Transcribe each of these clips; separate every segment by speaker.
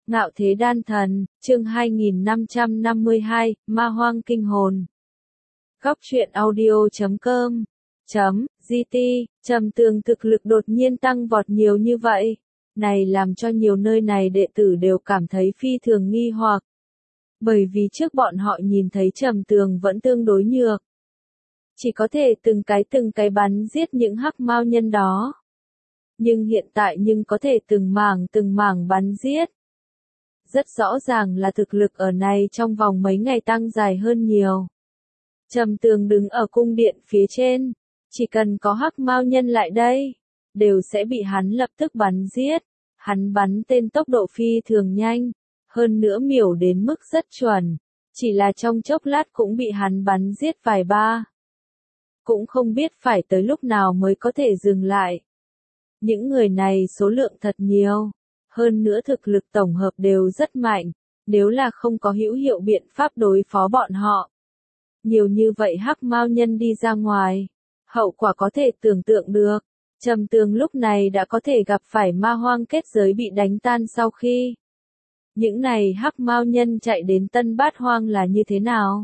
Speaker 1: Ngạo Thế Đan Thần, chương 2552, Ma Hoang Kinh Hồn. Góc truyện audio.com .gt, Trầm Tường thực lực đột nhiên tăng vọt nhiều như vậy. Này làm cho nhiều nơi này đệ tử đều cảm thấy phi thường nghi hoặc. Bởi vì trước bọn họ nhìn thấy Trầm Tường vẫn tương đối nhược. Chỉ có thể từng cái bắn giết những hắc mao nhân đó. Nhưng hiện tại có thể từng mảng bắn giết. Rất rõ ràng là thực lực ở này trong vòng mấy ngày tăng dài hơn nhiều. Trầm Tường đứng ở cung điện phía trên, chỉ cần có hắc mao nhân lại đây, đều sẽ bị hắn lập tức bắn giết. Hắn bắn tên tốc độ phi thường nhanh, hơn nữa miểu đến mức rất chuẩn, chỉ là trong chốc lát cũng bị hắn bắn giết vài ba. Cũng không biết phải tới lúc nào mới có thể dừng lại. Những người này số lượng thật nhiều. Hơn nữa thực lực tổng hợp đều rất mạnh, nếu là không có hữu hiệu biện pháp đối phó bọn họ. Nhiều như vậy hắc mao nhân đi ra ngoài, hậu quả có thể tưởng tượng được. Trầm Tường lúc này đã có thể gặp phải ma hoang kết giới bị đánh tan sau khi. Những này hắc mao nhân chạy đến Tân Bát Hoang là như thế nào?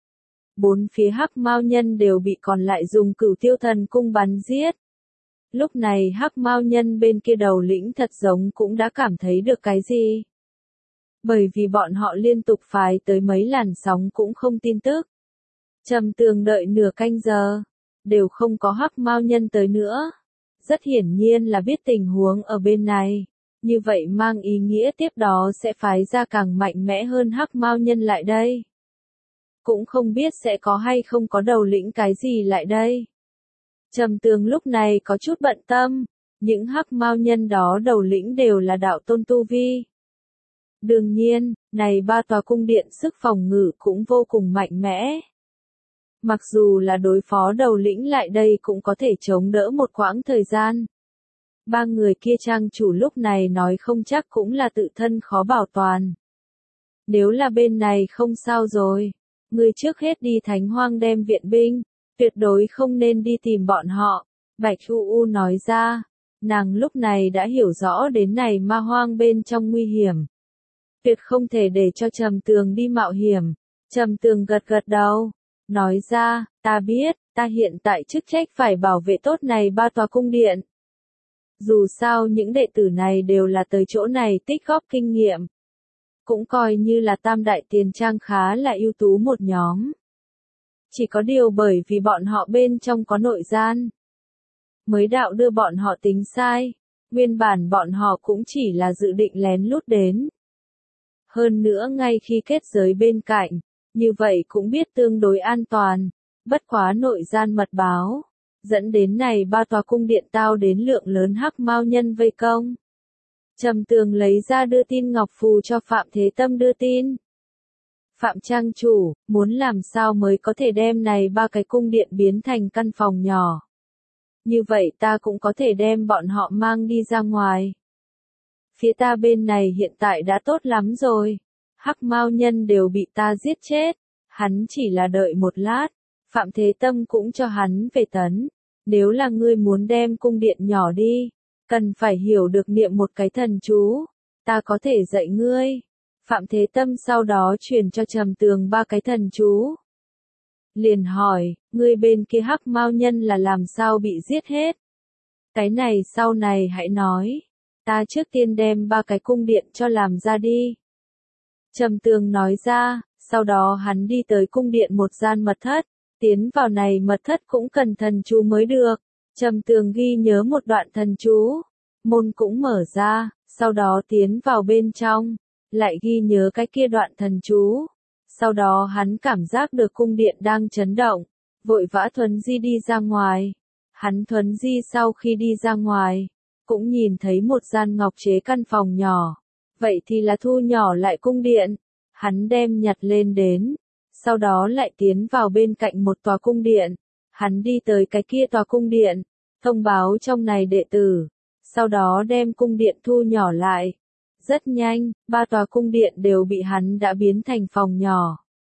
Speaker 1: Bốn phía hắc mao nhân đều bị còn lại dùng Cửu Tiêu Thần cung bắn giết. Lúc này hắc mao nhân bên kia đầu lĩnh thật giống cũng đã cảm thấy được cái gì. Bởi vì bọn họ liên tục phái tới mấy làn sóng cũng không tin tức. Trầm Tường đợi nửa canh giờ, đều không có hắc mao nhân tới nữa. Rất hiển nhiên là biết tình huống ở bên này. Như vậy mang ý nghĩa tiếp đó sẽ phái ra càng mạnh mẽ hơn hắc mao nhân lại đây. Cũng không biết sẽ có hay không có đầu lĩnh cái gì lại đây. Trầm Tường lúc này có chút bận tâm, những hắc mao nhân đó đầu lĩnh đều là đạo tôn tu vi. Đương nhiên, này ba tòa cung điện sức phòng ngự cũng vô cùng mạnh mẽ. Mặc dù là đối phó đầu lĩnh lại đây cũng có thể chống đỡ một quãng thời gian. Ba người kia trang chủ lúc này nói không chắc cũng là tự thân khó bảo toàn. Nếu là bên này không sao rồi, người trước hết đi Thánh Hoang đem viện binh. Tuyệt đối không nên đi tìm bọn họ, Bạch U nói ra, nàng lúc này đã hiểu rõ đến này ma hoang bên trong nguy hiểm. Tuyệt không thể để cho Trầm Tường đi mạo hiểm. Trầm Tường gật gật đầu, nói ra, ta biết, ta hiện tại chức trách phải bảo vệ tốt này ba tòa cung điện. Dù sao những đệ tử này đều là tới chỗ này tích góp kinh nghiệm. Cũng coi như là tam đại tiền trang khá là ưu tú một nhóm. Chỉ có điều bởi vì bọn họ bên trong có nội gian. Mới đạo đưa bọn họ tính sai. Nguyên bản bọn họ cũng chỉ là dự định lén lút đến. Hơn nữa ngay khi kết giới bên cạnh, như vậy cũng biết tương đối an toàn. Bất quá nội gian mật báo. Dẫn đến này ba tòa cung điện tao đến lượng lớn hắc mao nhân vây công. Trầm Tường lấy ra đưa tin ngọc phù cho Phạm Thế Tâm đưa tin. Phạm trang chủ, muốn làm sao mới có thể đem này ba cái cung điện biến thành căn phòng nhỏ. Như vậy ta cũng có thể đem bọn họ mang đi ra ngoài. Phía ta bên này hiện tại đã tốt lắm rồi. Hắc mao nhân đều bị ta giết chết. Hắn chỉ là đợi một lát. Phạm Thế Tâm cũng cho hắn về tấn. Nếu là ngươi muốn đem cung điện nhỏ đi, cần phải hiểu được niệm một cái thần chú. Ta có thể dạy ngươi. Phạm Thế Tâm sau đó truyền cho Trầm Tường ba cái thần chú. Liền hỏi, ngươi bên kia hắc mao nhân là làm sao bị giết hết? Cái này sau này hãy nói. Ta trước tiên đem ba cái cung điện cho làm ra đi. Trầm Tường nói ra, sau đó hắn đi tới cung điện một gian mật thất. Tiến vào này mật thất cũng cần thần chú mới được. Trầm Tường ghi nhớ một đoạn thần chú. Môn cũng mở ra, sau đó tiến vào bên trong. Lại ghi nhớ cái kia đoạn thần chú. Sau đó hắn cảm giác được cung điện đang chấn động. Vội vã thuấn di đi ra ngoài. Hắn thuấn di sau khi đi ra ngoài. Cũng nhìn thấy một gian ngọc chế căn phòng nhỏ. Vậy thì là thu nhỏ lại cung điện. Hắn đem nhặt lên đến. Sau đó lại tiến vào bên cạnh một tòa cung điện. Hắn đi tới cái kia tòa cung điện. Thông báo trong này đệ tử. Sau đó đem cung điện thu nhỏ lại. Rất nhanh, ba tòa cung điện đều bị hắn đã biến thành phòng nhỏ.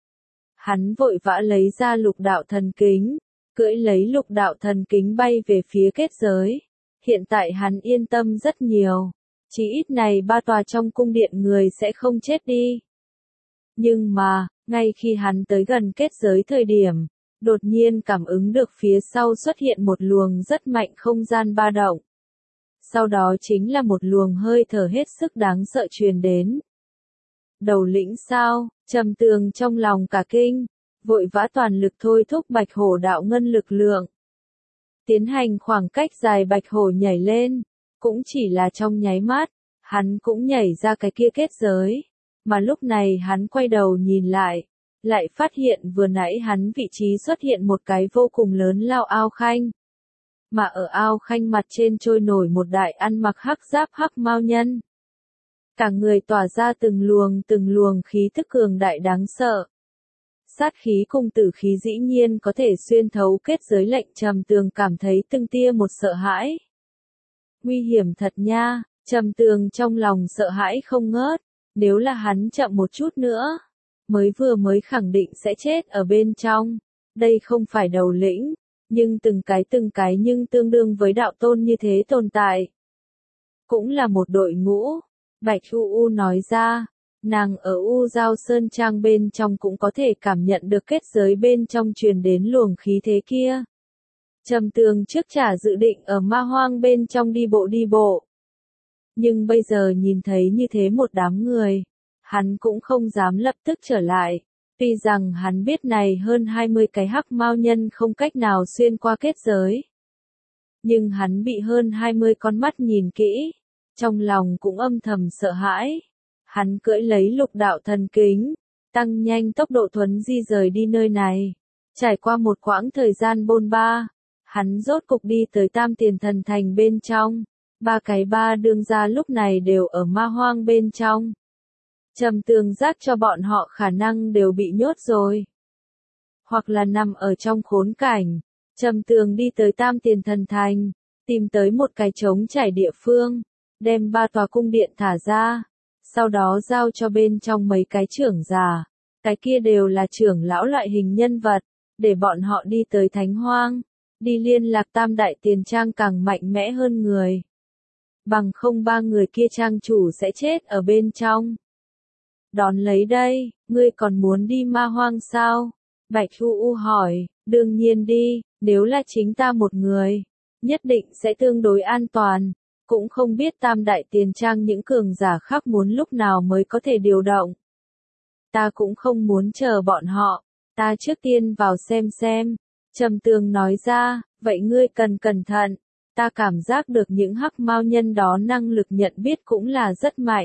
Speaker 1: Hắn vội vã lấy ra lục đạo thần kính, cưỡi lấy lục đạo thần kính bay về phía kết giới. Hiện tại hắn yên tâm rất nhiều. Chỉ ít này 3 tòa trong cung điện người sẽ không chết đi. Nhưng mà, ngay khi hắn tới gần kết giới thời điểm, đột nhiên cảm ứng được phía sau xuất hiện một luồng rất mạnh không gian ba động. Sau đó chính là một luồng hơi thở hết sức đáng sợ truyền đến. Đầu lĩnh sao? Trầm Tường trong lòng cả kinh, vội vã toàn lực thôi thúc Bạch Hổ đạo ngân lực lượng. Tiến hành khoảng cách dài Bạch Hổ nhảy lên, cũng chỉ là trong nháy mắt, hắn cũng nhảy ra cái kia kết giới, mà lúc này hắn quay đầu nhìn lại phát hiện vừa nãy hắn vị trí xuất hiện một cái vô cùng lớn lao ao khanh. Mà ở ao khanh mặt trên trôi nổi một đại ăn mặc hắc giáp hắc mao nhân. Cả người tỏa ra từng luồng khí tức cường đại đáng sợ. Sát khí cùng tử khí dĩ nhiên có thể xuyên thấu kết giới, lệnh Trầm Tường cảm thấy từng tia một sợ hãi. Nguy hiểm thật nha, Trầm Tường trong lòng sợ hãi không ngớt, nếu là hắn chậm một chút nữa, mới khẳng định sẽ chết ở bên trong. Đây không phải đầu lĩnh, nhưng từng cái nhưng tương đương với đạo tôn như thế tồn tại. Cũng là một đội ngũ, Bạch U nói ra, nàng ở U Giao Sơn Trang bên trong cũng có thể cảm nhận được kết giới bên trong truyền đến luồng khí thế kia. Trầm Tường trước chả dự định ở ma hoang bên trong đi bộ. Nhưng bây giờ nhìn thấy như thế một đám người, hắn cũng không dám lập tức trở lại. Tuy rằng hắn biết này hơn 20 cái hắc mao nhân không cách nào xuyên qua kết giới. Nhưng hắn bị hơn 20 con mắt nhìn kỹ, trong lòng cũng âm thầm sợ hãi. Hắn cưỡi lấy lục đạo thần kính, tăng nhanh tốc độ thuấn di rời đi nơi này. Trải qua một quãng thời gian bôn ba, hắn rốt cục đi tới Tam Tiền Thần Thành bên trong. Ba đương gia lúc này đều ở ma hoang bên trong. Trầm Tường giác cho bọn họ khả năng đều bị nhốt rồi. Hoặc là nằm ở trong khốn cảnh. Trầm Tường đi tới Tam Tiền Thần Thành, tìm tới một cái trống trải địa phương, đem 3 tòa cung điện thả ra, sau đó giao cho bên trong mấy cái trưởng giả. Cái kia đều là trưởng lão loại hình nhân vật, để bọn họ đi tới Thánh Hoang, đi liên lạc Tam Đại Tiền Trang càng mạnh mẽ hơn người. Bằng không 3 người kia trang chủ sẽ chết ở bên trong. Đón lấy đây, ngươi còn muốn đi ma hoang sao? Bạch U hỏi, đương nhiên đi, nếu là chính ta một người, nhất định sẽ tương đối an toàn, cũng không biết Tam Đại Tiền Trang những cường giả khác muốn lúc nào mới có thể điều động. Ta cũng không muốn chờ bọn họ, ta trước tiên vào xem. Trầm Tường nói ra, vậy ngươi cần cẩn thận, ta cảm giác được những hắc mao nhân đó năng lực nhận biết cũng là rất mạnh.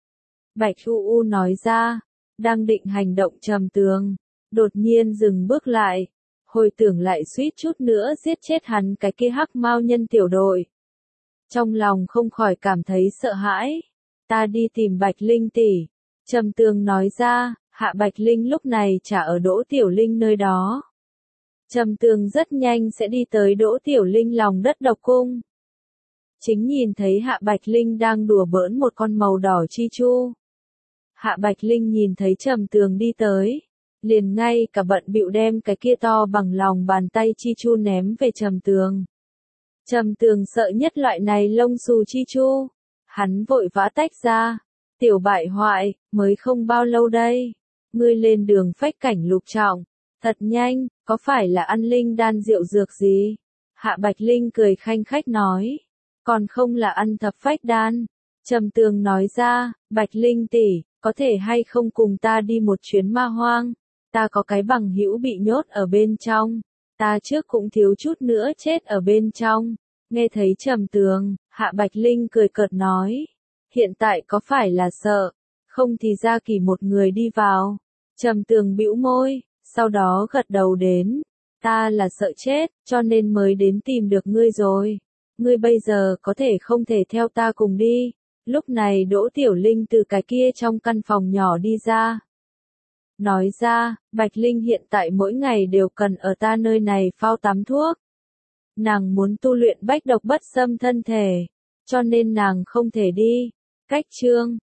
Speaker 1: Bạch U nói ra, đang định hành động Trầm Tường, đột nhiên dừng bước lại, hồi tưởng lại suýt chút nữa giết chết hắn cái kia hắc mao nhân tiểu đội. Trong lòng không khỏi cảm thấy sợ hãi, ta đi tìm Bạch Linh tỷ. Trầm Tường nói ra, Hạ Bạch Linh lúc này chả ở Đỗ Tiểu Linh nơi đó. Trầm Tường rất nhanh sẽ đi tới Đỗ Tiểu Linh lòng đất độc cung. Chính nhìn thấy Hạ Bạch Linh đang đùa bỡn một con màu đỏ chi chu. Hạ Bạch Linh nhìn thấy Trầm Tường đi tới, liền ngay cả bận bịu đem cái kia to bằng lòng bàn tay chi chu ném về Trầm Tường. Trầm Tường sợ nhất loại này lông xù chi chu, hắn vội vã tách ra, tiểu bại hoại, mới không bao lâu đây, ngươi lên đường phách cảnh lục trọng, thật nhanh, có phải là ăn linh đan rượu dược gì? Hạ Bạch Linh cười khanh khách nói, còn không là ăn thập phách đan. Trầm Tường nói ra, Bạch Linh tỷ, có thể hay không cùng ta đi một chuyến ma hoang, ta có cái bằng hữu bị nhốt ở bên trong, ta trước cũng thiếu chút nữa chết ở bên trong. Nghe thấy Trầm Tường, Hạ Bạch Linh cười cợt nói, hiện tại có phải là sợ, không thì Gia Kỳ một người đi vào. Trầm Tường bĩu môi, sau đó gật đầu đến, ta là sợ chết, cho nên mới đến tìm được ngươi rồi. Ngươi bây giờ có thể không thể theo ta cùng đi. Lúc này Đỗ Tiểu Linh từ cái kia trong căn phòng nhỏ đi ra. Nói ra, Bạch Linh hiện tại mỗi ngày đều cần ở ta nơi này phao tắm thuốc. Nàng muốn tu luyện bách độc bất xâm thân thể, cho nên nàng không thể đi. Cách chương